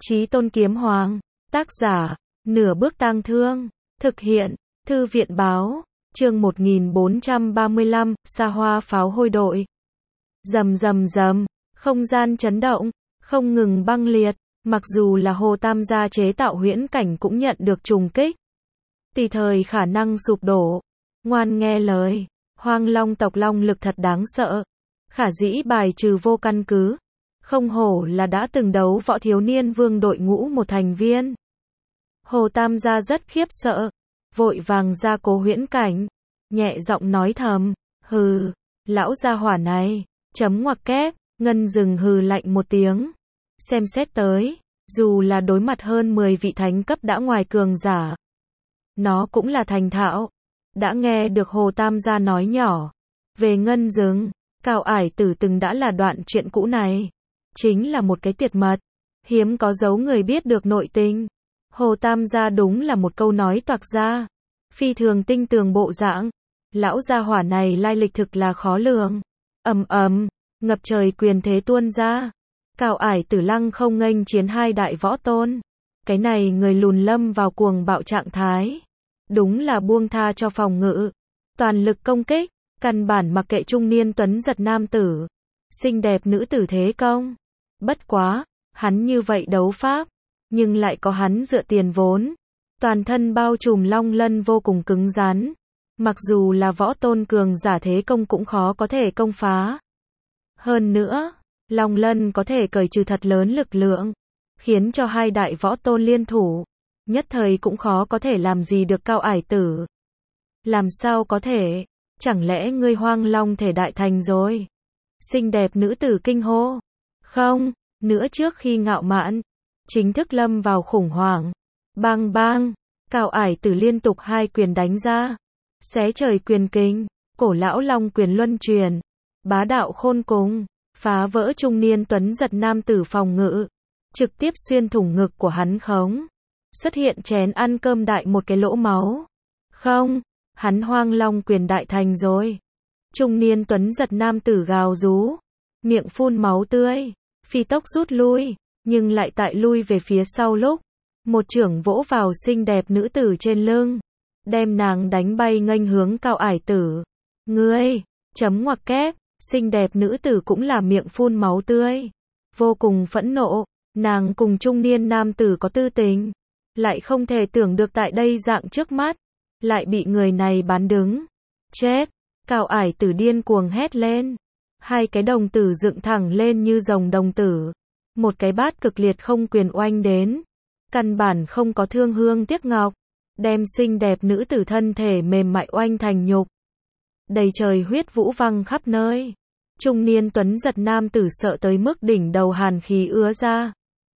Chí Tôn Kiếm Hoàng, tác giả, Nửa Bước Tang Thương, thực hiện, Thư viện báo, chương 1435, Sa Hoa Pháo Hôi Đội. Rầm rầm rầm, không gian chấn động, không ngừng băng liệt, mặc dù là Hồ Tam gia chế tạo huyễn cảnh cũng nhận được trùng kích. Tùy thời khả năng sụp đổ, ngoan nghe lời, Hoang Long tộc long lực thật đáng sợ, khả dĩ bài trừ vô căn cứ. Không hổ là đã từng đấu võ thiếu niên vương đội ngũ một thành viên. Hồ Tam gia rất khiếp sợ, vội vàng ra cố huyễn cảnh, nhẹ giọng nói thầm, hừ, lão gia hỏa này, chấm ngoặc kép, Ngân Dừng hừ lạnh một tiếng. Xem xét tới, dù là đối mặt hơn 10 vị thánh cấp đã ngoài cường giả, nó cũng là thành thạo. Đã nghe được Hồ Tam gia nói nhỏ về Ngân Dừng, Cao Ải Tử từng đã là đoạn chuyện cũ này. Chính là một cái tuyệt mật, hiếm có dấu người biết được nội tình. Hồ Tam gia đúng là một câu nói toạc ra, phi thường tinh tường bộ dạng. Lão gia hỏa này lai lịch thực là khó lường. Ầm ầm, ngập trời quyền thế tuôn ra. Cao Ải Tử lăng không nghênh chiến hai đại võ tôn. Cái này người lùn lâm vào cuồng bạo trạng thái. Đúng là buông tha cho phòng ngự. Toàn lực công kích, căn bản mặc kệ trung niên tuấn giật nam tử. Xinh đẹp nữ tử thế công. Bất quá, hắn như vậy đấu pháp, nhưng lại có hắn dựa tiền vốn. Toàn thân bao trùm long lân vô cùng cứng rắn. Mặc dù là võ tôn cường giả thế công cũng khó có thể công phá. Hơn nữa, long lân có thể cởi trừ thật lớn lực lượng, khiến cho hai đại võ tôn liên thủ, nhất thời cũng khó có thể làm gì được Cao Ải Tử. Làm sao có thể? Chẳng lẽ ngươi Hoang Long thể đại thành rồi? Xinh đẹp nữ tử kinh hô. Không, nữa trước khi ngạo mạn, chính thức lâm vào khủng hoảng. Bang bang, Cao Ải Tử liên tục hai quyền đánh ra. Xé trời quyền kinh, cổ lão long quyền luân truyền, bá đạo khôn cùng, phá vỡ trung niên tuấn giật nam tử phòng ngự, trực tiếp xuyên thủng ngực của hắn khống. Xuất hiện chén ăn cơm đại một cái lỗ máu. Không, hắn Hoang Long quyền đại thành rồi. Trung niên tuấn giật nam tử gào rú, miệng phun máu tươi, phi tốc rút lui, nhưng lại tại lui về phía sau lúc, một chưởng vỗ vào xinh đẹp nữ tử trên lưng, đem nàng đánh bay nghênh hướng Cao Ải Tử. Ngươi, chấm ngoặc kép, xinh đẹp nữ tử cũng là miệng phun máu tươi, vô cùng phẫn nộ, nàng cùng trung niên nam tử có tư tình, lại không thể tưởng được tại đây dạng trước mắt, lại bị người này bán đứng. Chết! Cao Ải Tử điên cuồng hét lên. Hai cái đồng tử dựng thẳng lên như rồng đồng tử. Một cái bát cực liệt không quyền oanh đến. Căn bản không có thương hương tiếc ngọc. Đem xinh đẹp nữ tử thân thể mềm mại oanh thành nhục. Đầy trời huyết vũ văng khắp nơi. Trung niên tuấn giật nam tử sợ tới mức đỉnh đầu hàn khí ứa ra.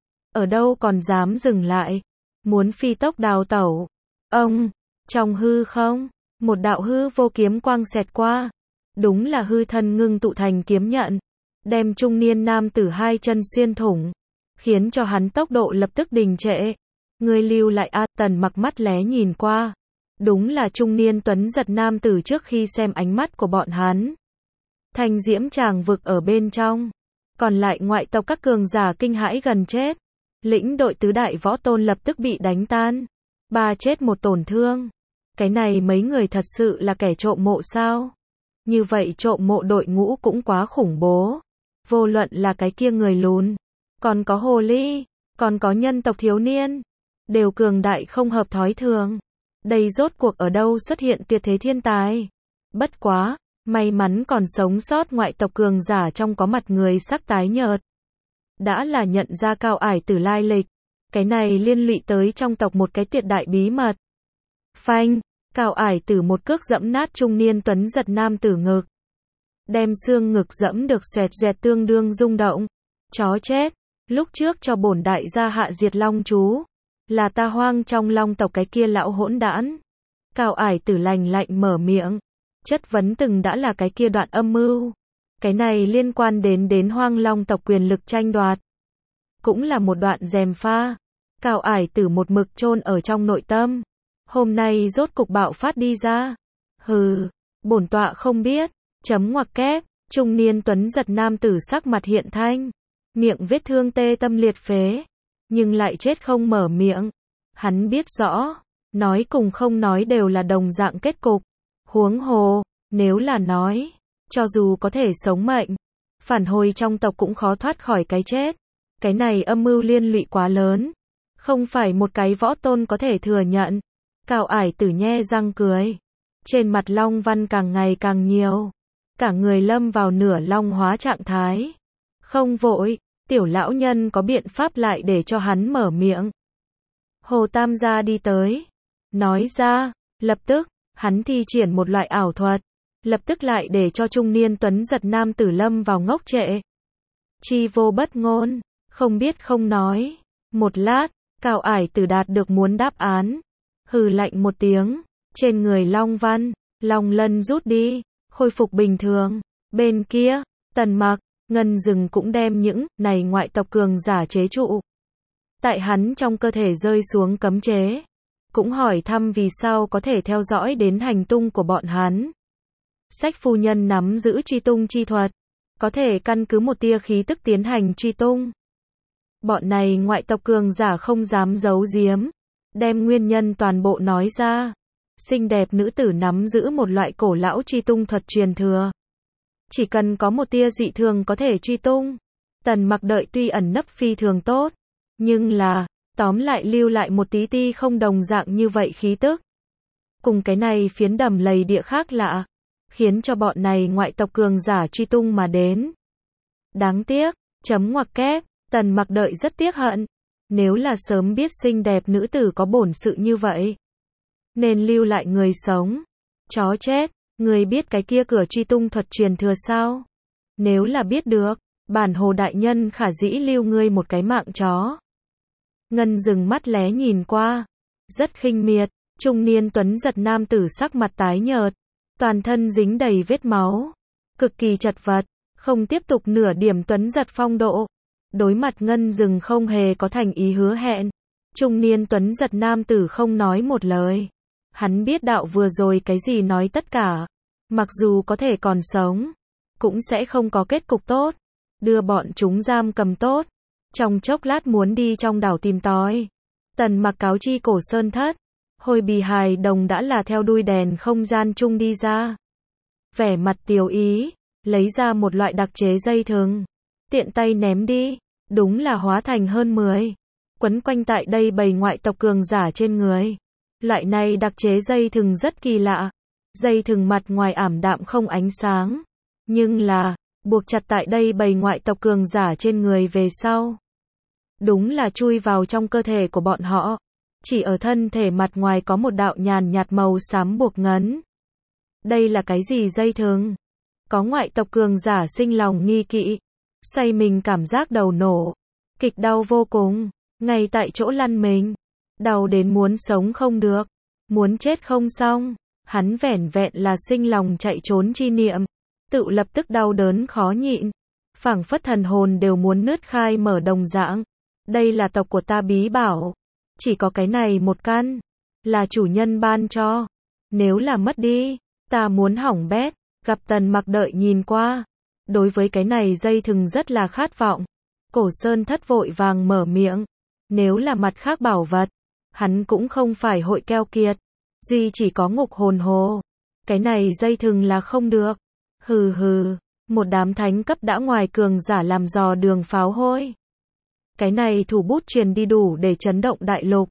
Ở đâu còn dám dừng lại. Muốn phi tốc đào tẩu. Ông! Trong hư không, một đạo hư vô kiếm quang xẹt qua. Đúng là hư thân ngưng tụ thành kiếm nhận, đem trung niên nam tử hai chân xuyên thủng, khiến cho hắn tốc độ lập tức đình trệ. Ngươi lưu lại a, Tần Mặc mắt lé nhìn qua. Đúng là trung niên tuấn giật nam tử trước khi xem ánh mắt của bọn hắn. Thanh diễm tràng vực ở bên trong. Còn lại ngoại tộc các cường giả kinh hãi gần chết. Lĩnh đội tứ đại võ tôn lập tức bị đánh tan. 3 chết 1 tổn thương. Cái này mấy người thật sự là kẻ trộm mộ sao? Như vậy trộm mộ đội ngũ cũng quá khủng bố. Vô luận là cái kia người lùn, còn có hồ ly, còn có nhân tộc thiếu niên, đều cường đại không hợp thói thường. Đây rốt cuộc ở đâu xuất hiện tuyệt thế thiên tài? Bất quá, may mắn còn sống sót ngoại tộc cường giả trong có mặt người sắc tái nhợt. Đã là nhận ra Cao Ải Tử lai lịch. Cái này liên lụy tới trong tộc một cái tuyệt đại bí mật. Phanh, Cao Ải Tử một cước dẫm nát trung niên tuấn giật nam tử ngực. Đem xương ngực dẫm được xoẹt dẹt tương đương rung động. Chó chết, lúc trước cho bổn đại gia hạ diệt long chú. Là ta Hoang trong long tộc cái kia lão hỗn đản. Cao Ải Tử lạnh lạnh mở miệng. Chất vấn từng đã là cái kia đoạn âm mưu. Cái này liên quan đến Hoang Long tộc quyền lực tranh đoạt. Cũng là một đoạn gièm pha. Cao Ải Tử một mực chôn ở trong nội tâm. Hôm nay rốt cục bạo phát đi ra. Hừ, bổn tọa không biết. Chấm ngoặc kép, trung niên tuấn giật nam tử sắc mặt hiện thanh. Miệng vết thương tê tâm liệt phế. nhưng lại chết không mở miệng. Hắn biết rõ, nói cùng không nói đều là đồng dạng kết cục. Huống hồ, nếu là nói, cho dù có thể sống mệnh, phản hồi trong tộc cũng khó thoát khỏi cái chết. Cái này âm mưu liên lụy quá lớn, không phải một cái võ tôn có thể thừa nhận. Cao Ải Tử nhe răng cười, trên mặt long văn càng ngày càng nhiều, cả người lâm vào nửa long hóa trạng thái. Không vội, tiểu lão nhân có biện pháp lại để cho hắn mở miệng. Hồ Tam gia đi tới, nói ra, lập tức, hắn thi triển một loại ảo thuật, lập tức lại để cho trung niên tuấn giật nam tử lâm vào ngốc trệ. Chi vô bất ngôn, không biết không nói. Một lát, Cao Ải Tử đạt được muốn đáp án. Hừ lạnh một tiếng, trên người long văn, long lân rút đi, khôi phục bình thường. Bên kia, Tần Mặc, Ngân Dừng cũng đem những này ngoại tộc cường giả chế trụ. Tại hắn trong cơ thể rơi xuống cấm chế, cũng hỏi thăm vì sao có thể theo dõi đến hành tung của bọn hắn. Sách phu nhân nắm giữ truy tung chi thuật, có thể căn cứ một tia khí tức tiến hành truy tung. Bọn này ngoại tộc cường giả không dám giấu giếm, đem nguyên nhân toàn bộ nói ra. Xinh đẹp nữ tử nắm giữ một loại cổ lão truy tung thuật truyền thừa. Chỉ cần có một tia dị thường có thể truy tung. Tần Mặc đợi tuy ẩn nấp phi thường tốt, nhưng là, tóm lại lưu lại một tí ti không đồng dạng như vậy khí tức. Cùng cái này phiến đầm lầy địa khác lạ, khiến cho bọn này ngoại tộc cường giả truy tung mà đến. Đáng tiếc, chấm ngoặc kép, Tần Mặc đợi rất tiếc hận. Nếu là sớm biết xinh đẹp nữ tử có bổn sự như vậy, nên lưu lại người sống. Chó chết, người biết cái kia cửa truy tung thuật truyền thừa sao? Nếu là biết được, bản Hồ đại nhân khả dĩ lưu ngươi một cái mạng chó. Ngân Dừng mắt lé nhìn qua, rất khinh miệt. Trung niên tuấn giật nam tử sắc mặt tái nhợt, toàn thân dính đầy vết máu, cực kỳ chật vật, không tiếp tục nửa điểm tuấn giật phong độ. Đối mặt Ngân Dừng không hề có thành ý hứa hẹn, trung niên tuấn giật nam tử không nói một lời. Hắn biết đạo vừa rồi cái gì nói tất cả, mặc dù có thể còn sống, cũng sẽ không có kết cục tốt. Đưa bọn chúng giam cầm tốt, trong chốc lát muốn đi trong đảo tìm tòi. Tần Mặc cáo chi Cổ Sơn Thất, Hồi Bì hài đồng đã là theo đuôi đèn không gian chung đi ra. Vẻ mặt tiều ý, lấy ra một loại đặc chế dây thừng, tiện tay ném đi, đúng là hóa thành hơn 10. Quấn quanh tại đây bầy ngoại tộc cường giả trên người. Loại này đặc chế dây thừng rất kỳ lạ. Dây thừng mặt ngoài ảm đạm không ánh sáng, nhưng là, buộc chặt tại đây bầy ngoại tộc cường giả trên người về sau. Đúng là chui vào trong cơ thể của bọn họ. Chỉ ở thân thể mặt ngoài có một đạo nhàn nhạt màu xám buộc ngấn. Đây là cái gì dây thừng? Có ngoại tộc cường giả sinh lòng nghi kỵ. Xoay mình cảm giác đầu nổ. Kịch đau vô cùng. Ngay tại chỗ lăn mình. Đau đến muốn sống không được. Muốn chết không xong. Hắn vẻn vẹn là sinh lòng chạy trốn chi niệm. Tự lập tức đau đớn khó nhịn. Phảng phất thần hồn đều muốn nứt khai mở đồng dạng. Đây là tộc của ta bí bảo. Chỉ có cái này một căn. Là chủ nhân ban cho. Nếu là mất đi, ta muốn hỏng bét. Gặp Tần Mặc đợi nhìn qua. Đối với cái này dây thừng rất là khát vọng. Cổ Sơn Thất vội vàng mở miệng. Nếu là mặt khác bảo vật, hắn cũng không phải hội keo kiệt. Duy chỉ có ngục hồn hồ. Cái này dây thừng là không được. Hừ hừ, một đám thánh cấp đã ngoài cường giả làm dò đường pháo hôi. Cái này thủ bút truyền đi đủ để chấn động đại lục.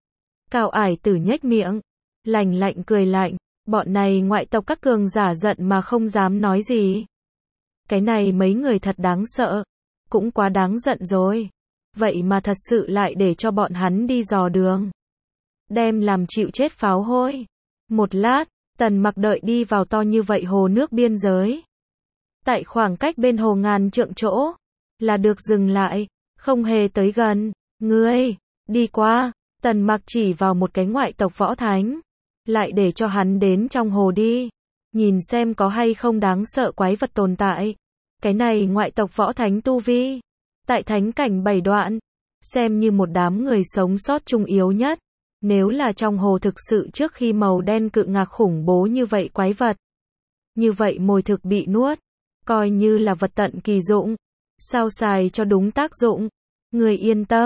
Cao Ải Tử nhếch miệng, lạnh lạnh cười lạnh, bọn này ngoại tộc các cường giả giận mà không dám nói gì. Cái này mấy người thật đáng sợ, cũng quá đáng giận rồi. Vậy mà thật sự lại để cho bọn hắn đi dò đường. Đem làm chịu chết pháo hôi. Một lát, Tần Mặc đợi đi vào to như vậy hồ nước biên giới. Tại khoảng cách bên hồ ngàn trượng chỗ, là được dừng lại, không hề tới gần. Ngươi, đi qua. Tần Mặc chỉ vào một cái ngoại tộc võ thánh. Lại để cho hắn đến trong hồ đi. Nhìn xem có hay không đáng sợ quái vật tồn tại. Cái này ngoại tộc võ thánh tu vi. Tại thánh cảnh 7 đoạn. Xem như một đám người sống sót trung yếu nhất. Nếu là trong hồ thực sự trước khi màu đen cự ngạc khủng bố như vậy quái vật. Như vậy mồi thực bị nuốt. Coi như là vật tận kỳ dụng. Sao xài cho đúng tác dụng. Người yên tâm.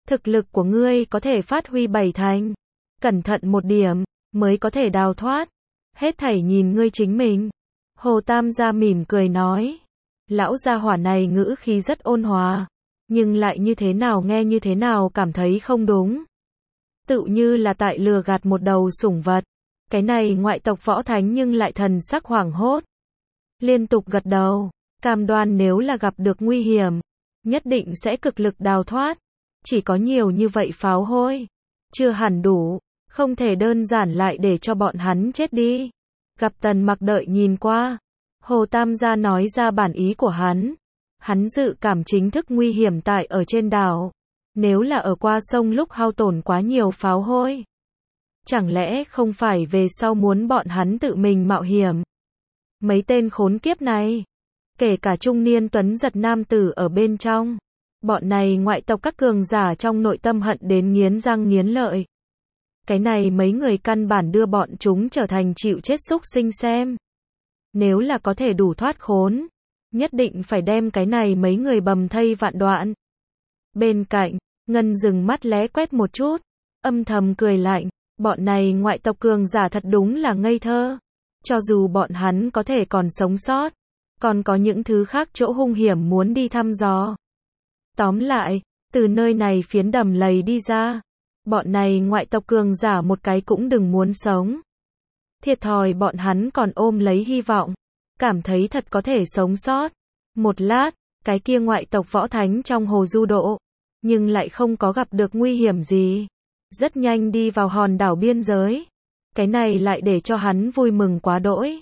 Thực lực của ngươi có thể phát huy 7 thành. Cẩn thận một điểm, mới có thể đào thoát. Hết thảy nhìn ngươi chính mình. Hồ Tam gia mỉm cười nói. Lão gia hỏa này ngữ khí rất ôn hòa. Nhưng lại như thế nào nghe như thế nào cảm thấy không đúng. Tự như là tại lừa gạt một đầu sủng vật. Cái này ngoại tộc võ thánh nhưng lại thần sắc hoảng hốt. Liên tục gật đầu. Cam đoan nếu là gặp được nguy hiểm. Nhất định sẽ cực lực đào thoát. Chỉ có nhiều như vậy pháo hôi. Chưa hẳn đủ. Không thể đơn giản lại để cho bọn hắn chết đi. Gặp Tần Mặc đợi nhìn qua. Hồ Tam gia nói ra bản ý của hắn. Hắn dự cảm chính thức nguy hiểm tại ở trên đảo. Nếu là ở qua sông lúc hao tổn quá nhiều pháo hôi. Chẳng lẽ không phải về sau muốn bọn hắn tự mình mạo hiểm. Mấy tên khốn kiếp này. Kể cả trung niên tuấn giật nam tử ở bên trong. Bọn này ngoại tộc các cường giả trong nội tâm hận đến nghiến răng nghiến lợi. Cái này mấy người căn bản đưa bọn chúng trở thành chịu chết súc sinh xem. Nếu là có thể đủ thoát khốn. Nhất định phải đem cái này mấy người bầm thây vạn đoạn. Bên cạnh, Ngân dừng mắt lé quét một chút. Âm thầm cười lạnh. Bọn này ngoại tộc cường giả thật đúng là ngây thơ. Cho dù bọn hắn có thể còn sống sót. Còn có những thứ khác chỗ hung hiểm muốn đi thăm dò. Tóm lại, từ nơi này phiến đầm lầy đi ra. Bọn này ngoại tộc cường giả một cái cũng đừng muốn sống. Thiệt thòi bọn hắn còn ôm lấy hy vọng. Cảm thấy thật có thể sống sót. Một lát, cái kia ngoại tộc võ thánh trong hồ du độ. Nhưng lại không có gặp được nguy hiểm gì. Rất nhanh đi vào hòn đảo biên giới. Cái này lại để cho hắn vui mừng quá đỗi.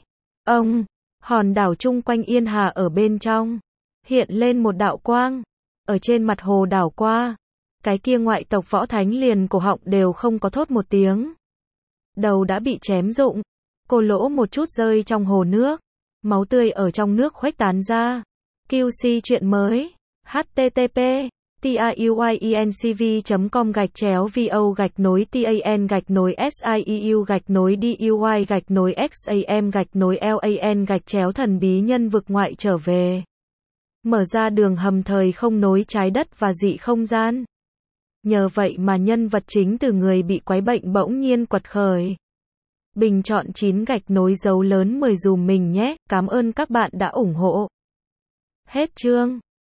Hòn đảo chung quanh yên hà ở bên trong. Hiện lên một đạo quang. Ở trên mặt hồ đảo qua. Cái kia ngoại tộc võ thánh liền cổ họng đều không có thốt một tiếng. Đầu đã bị chém rụng. Cô lỗ một chút rơi trong hồ nước. Máu tươi ở trong nước khuếch tán ra. QC chuyện mới. http tiuy.com/vo-sieu-duy-exam-lan-thần bí nhân vực ngoại trở về. Mở ra đường hầm thời không nối trái đất và dị không gian. Nhờ vậy mà nhân vật chính từ người bị quái bệnh bỗng nhiên quật khởi. Bình chọn 9 gạch nối dấu lớn 10 dùm mình nhé. Cảm ơn các bạn đã ủng hộ. Hết chương.